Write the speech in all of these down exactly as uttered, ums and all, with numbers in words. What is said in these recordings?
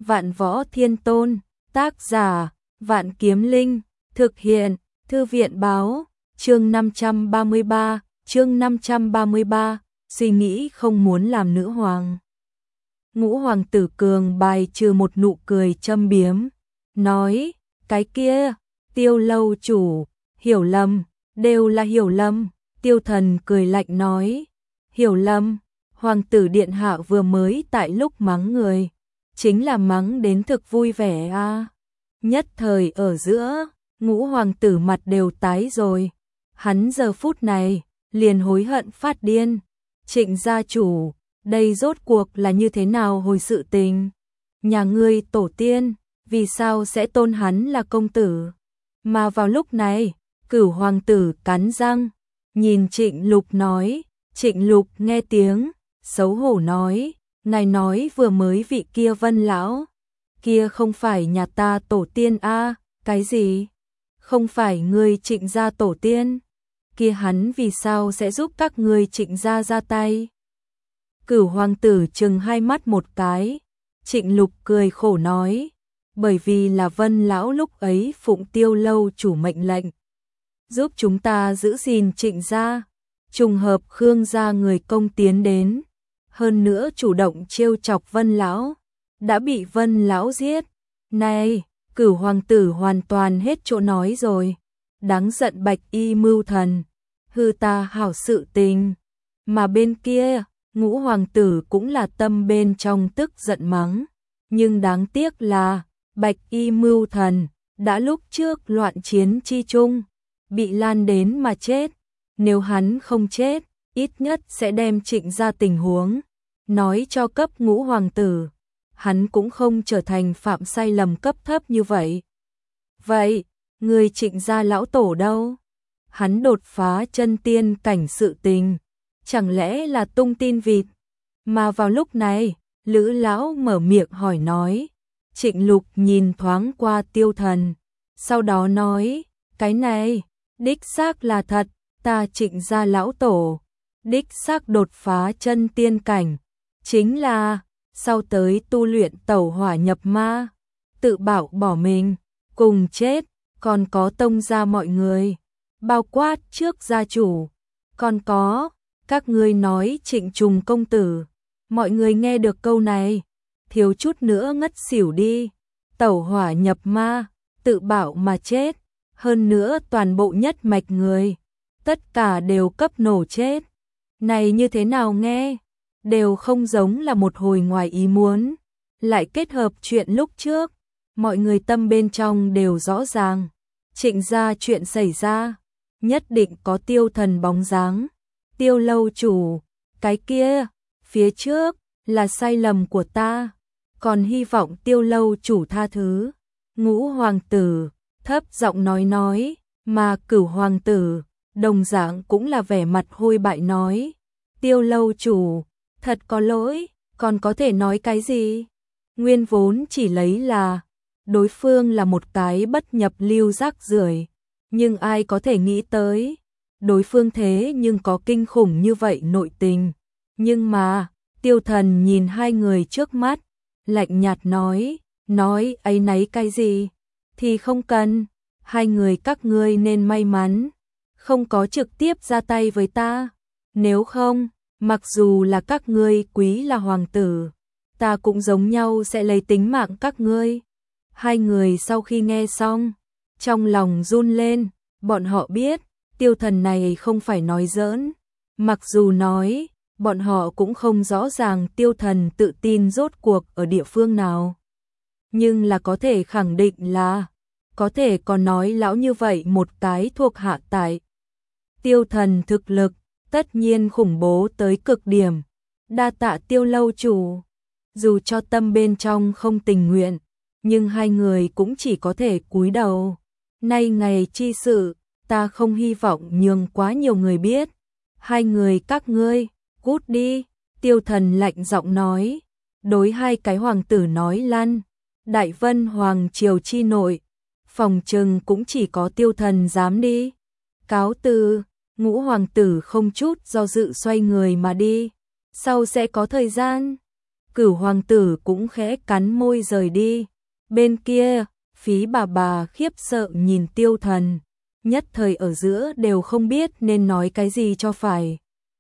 Vạn Võ Thiên Tôn, tác giả, Vạn Kiếm Linh, thực hiện, Thư viện báo, chương năm trăm ba mươi ba, chương năm trăm ba mươi ba, suy nghĩ không muốn làm nữ hoàng. Ngũ hoàng tử Cường bài trừ một nụ cười châm biếm, nói, cái kia, Tiêu lâu chủ, hiểu lầm, đều là hiểu lầm. Tiêu Thần cười lạnh nói, hiểu lầm, hoàng tử điện hạ vừa mới tại lúc mắng người, chính là mắng đến thực vui vẻ a. À. Nhất thời ở giữa, ngũ hoàng tử mặt đều tái rồi, hắn giờ phút này liền hối hận phát điên. Trịnh gia chủ, đây rốt cuộc là như thế nào hồi sự tình? Nhà ngươi tổ tiên, vì sao sẽ tôn hắn là công tử? Mà vào lúc này, Cửu hoàng tử cắn răng, nhìn Trịnh Lục nói, Trịnh Lục nghe tiếng, xấu hổ nói, ngài nói vừa mới vị kia Vân lão, kia không phải nhà ta tổ tiên a? À, cái gì? Không phải ngươi Trịnh gia tổ tiên? Kia hắn vì sao sẽ giúp các ngươi Trịnh gia ra tay? Cửu hoàng tử trừng hai mắt một cái, Trịnh Lục cười khổ nói, bởi vì là Vân lão lúc ấy phụng Tiêu lâu chủ mệnh lệnh, giúp chúng ta giữ gìn Trịnh gia, trùng hợp Khương gia người công tiến đến, hơn nữa chủ động trêu chọc Vân lão, đã bị Vân lão giết. Này, Cửu hoàng tử hoàn toàn hết chỗ nói rồi, đáng giận Bạch Y mưu thần, hư ta hảo sự tình. Mà bên kia, ngũ hoàng tử cũng là tâm bên trong tức giận mắng, nhưng đáng tiếc là Bạch Y mưu thần đã lúc trước loạn chiến chi chung, bị lan đến mà chết. Nếu hắn không chết, ít nhất sẽ đem Trịnh gia tình huống nói cho cấp ngũ hoàng tử, hắn cũng không trở thành phạm sai lầm cấp thấp như vậy. Vậy, người Trịnh gia lão tổ đâu? Hắn đột phá chân tiên cảnh sự tình, chẳng lẽ là tung tin vịt? Mà vào lúc này, Lữ lão mở miệng hỏi nói. Trịnh Lục nhìn thoáng qua Tiêu Thần, sau đó nói, cái này, đích xác là thật, ta Trịnh gia lão tổ, đích xác đột phá chân tiên cảnh, chính là, sau tới tu luyện tẩu hỏa nhập ma, tự bảo bỏ mình, cùng chết, còn có tông gia mọi người, bao quát trước gia chủ, còn có, các ngươi nói Trịnh Trùng công tử. Mọi người nghe được câu này, thiếu chút nữa ngất xỉu đi, tẩu hỏa nhập ma, tự bảo mà chết, hơn nữa toàn bộ nhất mạch người, tất cả đều cấp nổ chết. Này như thế nào nghe, đều không giống là một hồi ngoài ý muốn, lại kết hợp chuyện lúc trước, mọi người tâm bên trong đều rõ ràng, Trịnh gia chuyện xảy ra, nhất định có Tiêu Thần bóng dáng. Tiêu lâu chủ, cái kia, phía trước, là sai lầm của ta, còn hy vọng Tiêu lâu chủ tha thứ. Ngũ hoàng tử, thấp giọng nói nói, mà Cửu hoàng tử, đồng dạng cũng là vẻ mặt hôi bại nói, Tiêu lâu chủ, thật có lỗi, còn có thể nói cái gì? Nguyên vốn chỉ lấy là, đối phương là một cái bất nhập lưu rác rưởi, nhưng ai có thể nghĩ tới, đối phương thế nhưng có kinh khủng như vậy nội tình. Nhưng mà, Tiêu Thần nhìn hai người trước mắt, lạnh nhạt nói, nói ấy nấy cái gì, thì không cần, hai người các ngươi nên may mắn, không có trực tiếp ra tay với ta, nếu không, mặc dù là các ngươi quý là hoàng tử, ta cũng giống nhau sẽ lấy tính mạng các ngươi. Hai người sau khi nghe xong, trong lòng run lên, bọn họ biết, Tiêu Thần này không phải nói giỡn, mặc dù nói, bọn họ cũng không rõ ràng Tiêu Thần tự tin rốt cuộc ở địa phương nào. Nhưng là có thể khẳng định là, có thể còn nói lão như vậy một cái thuộc hạ tại. Tiêu Thần thực lực, tất nhiên khủng bố tới cực điểm, đa tạ Tiêu lâu chủ. Dù cho tâm bên trong không tình nguyện, nhưng hai người cũng chỉ có thể cúi đầu. Nay ngày chi sự, ta không hy vọng nhường quá nhiều người biết. Hai người các ngươi, cút đi, Tiêu Thần lạnh giọng nói, đối hai cái hoàng tử nói lăn, Đại Vân hoàng triều chi nội, phòng trừng cũng chỉ có Tiêu Thần dám đi. Cáo từ, ngũ hoàng tử không chút do dự xoay người mà đi, sau sẽ có thời gian. Cửu hoàng tử cũng khẽ cắn môi rời đi. Bên kia, Phí bà bà khiếp sợ nhìn Tiêu Thần, nhất thời ở giữa đều không biết nên nói cái gì cho phải.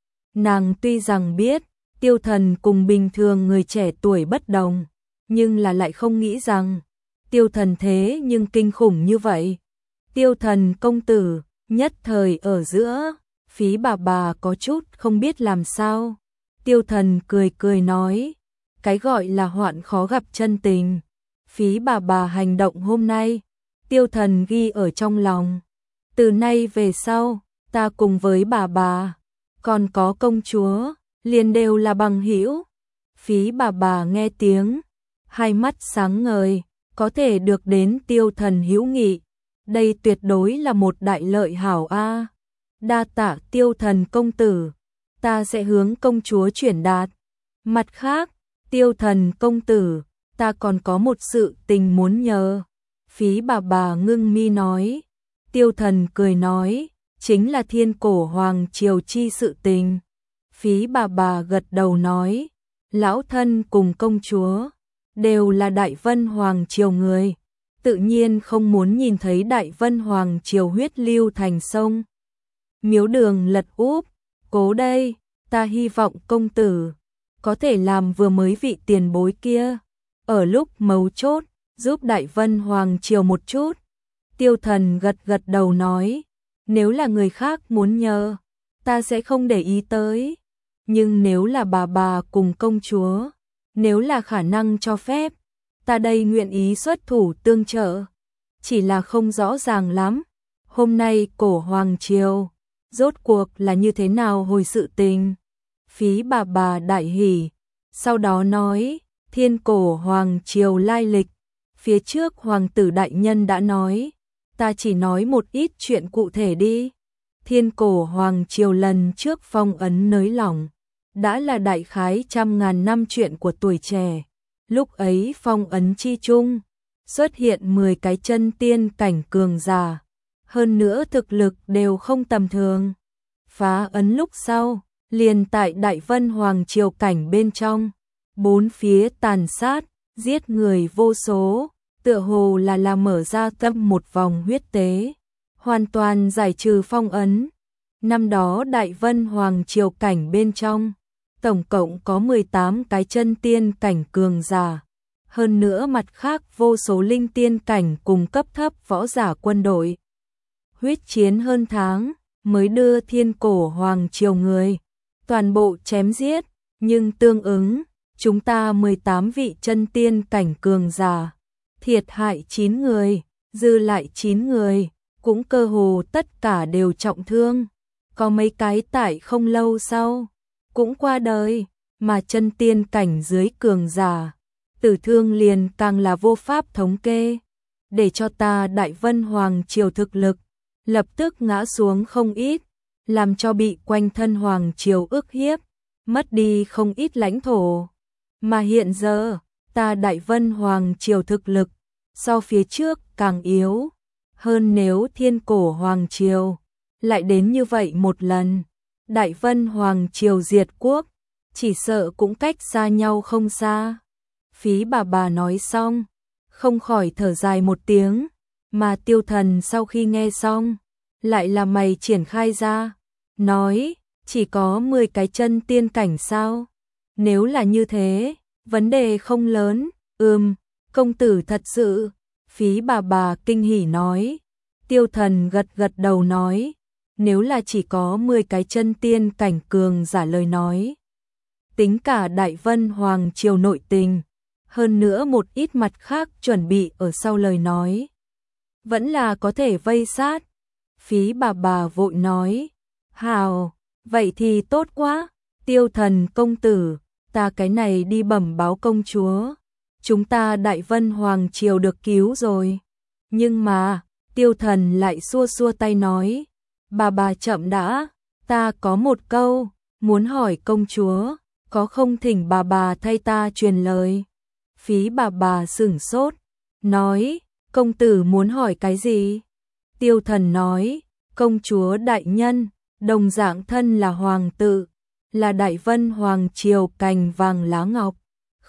Nàng tuy rằng biết, Tiêu Thần cùng bình thường người trẻ tuổi bất đồng, nhưng là lại không nghĩ rằng, Tiêu Thần thế nhưng kinh khủng như vậy. Tiêu Thần công tử, nhất thời ở giữa, Phí bà bà có chút không biết làm sao. Tiêu Thần cười cười nói, cái gọi là hoạn khó gặp chân tình. Phí bà bà hành động hôm nay, Tiêu Thần ghi ở trong lòng. Từ nay về sau, ta cùng với bà bà, còn có công chúa, liền đều là bằng hữu. Phí bà bà nghe tiếng, hai mắt sáng ngời, có thể được đến Tiêu Thần hữu nghị. Đây tuyệt đối là một đại lợi hảo a. Đa tạ Tiêu Thần công tử, ta sẽ hướng công chúa chuyển đạt. Mặt khác, Tiêu Thần công tử, ta còn có một sự tình muốn nhờ. Phí bà bà ngưng mi nói. Tiêu Thần cười nói, chính là Thiên Cổ Hoàng Triều chi sự tình. Phí bà bà gật đầu nói, lão thân cùng công chúa đều là Đại Vân Hoàng Triều người, tự nhiên không muốn nhìn thấy Đại Vân Hoàng Triều huyết lưu thành sông. Miếu đường lật úp, cố đây, ta hy vọng công tử có thể làm vừa mới vị tiền bối kia, ở lúc mấu chốt, giúp Đại Vân Hoàng Triều một chút. Tiêu Thần gật gật đầu nói, nếu là người khác muốn nhờ, ta sẽ không để ý tới. Nhưng nếu là bà bà cùng công chúa, nếu là khả năng cho phép, ta đây nguyện ý xuất thủ tương trợ. Chỉ là không rõ ràng lắm, hôm nay cổ Hoàng Triều, rốt cuộc là như thế nào hồi sự tình. Phí bà bà đại hỉ, sau đó nói, Thiên Cổ Hoàng Triều lai lịch. Phía trước Hoàng tử đại nhân đã nói, ta chỉ nói một ít chuyện cụ thể đi. Thiên Cổ Hoàng Triều lần trước phong ấn nới lỏng, đã là đại khái trăm ngàn năm chuyện của tuổi trẻ. Lúc ấy phong ấn chi chung, xuất hiện mười cái chân tiên cảnh cường giả, hơn nữa thực lực đều không tầm thường. Phá ấn lúc sau, liền tại Đại Vân Hoàng Triều cảnh bên trong, bốn phía tàn sát, giết người vô số, tựa hồ là là mở ra tâm một vòng huyết tế, hoàn toàn giải trừ phong ấn. Năm đó Đại Vân Hoàng Triều cảnh bên trong, tổng cộng có mười tám cái chân tiên cảnh cường giả, hơn nữa mặt khác vô số linh tiên cảnh cùng cấp thấp võ giả quân đội. Huyết chiến hơn tháng, mới đưa Thiên Cổ Hoàng Triều người toàn bộ chém giết, nhưng tương ứng, chúng ta mười tám vị chân tiên cảnh cường giả, thiệt hại chín người, dư lại chín người, cũng cơ hồ tất cả đều trọng thương. Có mấy cái tại không lâu sau, cũng qua đời, mà chân tiên cảnh dưới cường giả, tử thương liền càng là vô pháp thống kê. Để cho ta Đại Vân Hoàng Triều thực lực, lập tức ngã xuống không ít, làm cho bị quanh thân Hoàng Triều ức hiếp, mất đi không ít lãnh thổ. Mà hiện giờ, ta Đại Vân Hoàng Triều thực lực, so phía trước càng yếu, hơn nếu Thiên Cổ Hoàng Triều lại đến như vậy một lần, Đại Vân Hoàng Triều diệt quốc, chỉ sợ cũng cách xa nhau không xa. Phí bà bà nói xong, không khỏi thở dài một tiếng, mà Tiêu Thần sau khi nghe xong, lại là mày triển khai ra, nói, chỉ có mười cái chân tiên cảnh sao? Nếu là như thế, vấn đề không lớn. Ừm, công tử thật sự. Phí bà bà kinh hỉ nói. Tiêu Thần gật gật đầu nói, nếu là chỉ có mười cái chân tiên cảnh cường giả lời nói, tính cả Đại Vân Hoàng Triều nội tình, hơn nữa một ít mặt khác chuẩn bị ở sau lời nói, vẫn là có thể vây sát. Phí bà bà vội nói, hào, vậy thì tốt quá. Tiêu Thần công tử, ta cái này đi bẩm báo công chúa, chúng ta Đại Vân Hoàng Triều được cứu rồi. Nhưng mà, Tiêu Thần lại xua xua tay nói, bà bà chậm đã, ta có một câu, muốn hỏi công chúa, có không thỉnh bà bà thay ta truyền lời. Phí bà bà sửng sốt, nói, công tử muốn hỏi cái gì? Tiêu Thần nói, công chúa đại nhân, đồng dạng thân là hoàng tử, là Đại Vân Hoàng Triều cành vàng lá ngọc,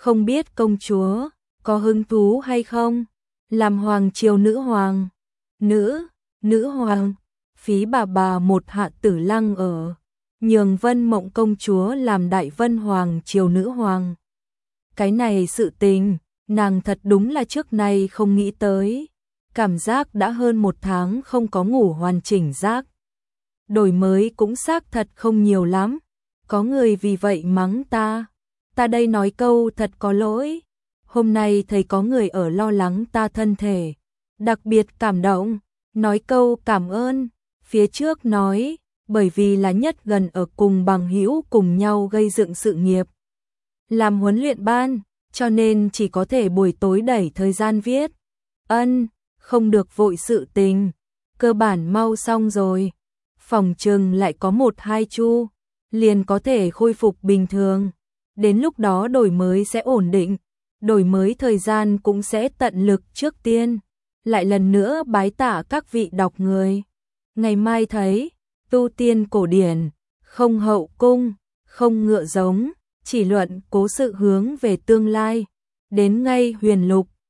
Không biết công chúa có hứng thú hay không? Làm hoàng triều nữ hoàng. Nữ, nữ hoàng. Phí bà bà một Hạ Tử Lăng ở. Nhường Vân Mộng công chúa làm Đại Vân hoàng triều nữ hoàng. Cái này sự tình, nàng thật đúng là trước nay không nghĩ tới. Cảm giác đã hơn một tháng không có ngủ hoàn chỉnh giấc. Đổi mới cũng xác thật không nhiều lắm. Có người vì vậy mắng ta. Ta đây nói câu thật có lỗi. Hôm nay thấy có người ở lo lắng ta thân thể. Đặc biệt cảm động. Nói câu cảm ơn. Phía trước nói, bởi vì là nhất gần ở cùng bằng hữu cùng nhau gây dựng sự nghiệp. Làm huấn luyện ban, cho nên chỉ có thể buổi tối đẩy thời gian viết. Ân, không được vội sự tình. Cơ bản mau xong rồi. Phòng trừng lại có một hai chu, liền có thể khôi phục bình thường. Đến lúc đó đổi mới sẽ ổn định, đổi mới thời gian cũng sẽ tận lực trước tiên. Lại lần nữa bái tạ các vị đọc người. Ngày mai thấy, tu tiên cổ điển, không hậu cung, không ngựa giống, chỉ luận cố sự hướng về tương lai. Đến ngay huyền lục,